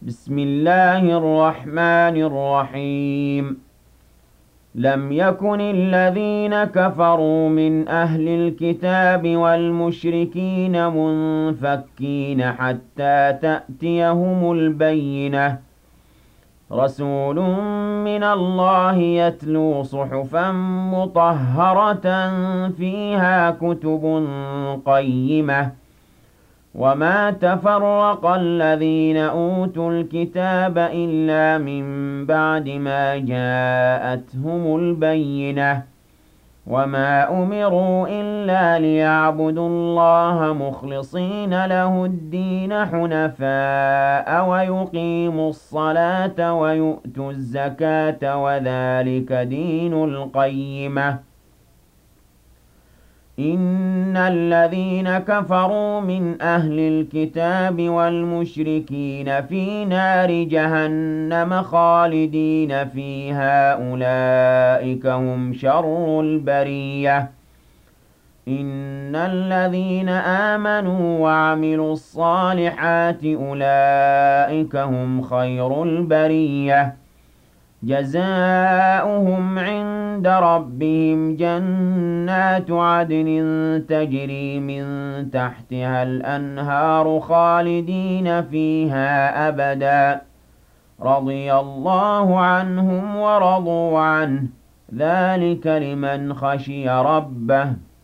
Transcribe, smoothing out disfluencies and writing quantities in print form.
بسم الله الرحمن الرحيم. لم يكن الذين كفروا من أهل الكتاب والمشركين منفكين حتى تأتيهم البينة. رسول من الله يتلو صحفا مطهرة فيها كتب قيمة. وما تفرق الذين أوتوا الكتاب إلا من بعد ما جاءتهم البينة. وما أمروا إلا ليعبدوا الله مخلصين له الدين حنفاء ويقيموا الصلاة ويؤتوا الزكاة وذلك دين القيمة. إن الذين كفروا من أهل الكتاب والمشركين في نار جهنم خالدين فيها أولئك هم شر البرية. إن الذين آمنوا وعملوا الصالحات أولئك هم خير البرية. جزاؤهم عند ربهم جنات عدن تجري من تحتها الأنهار خالدين فيها أبدا. رضي الله عنهم ورضوا عنه ذلك لمن خشي ربه.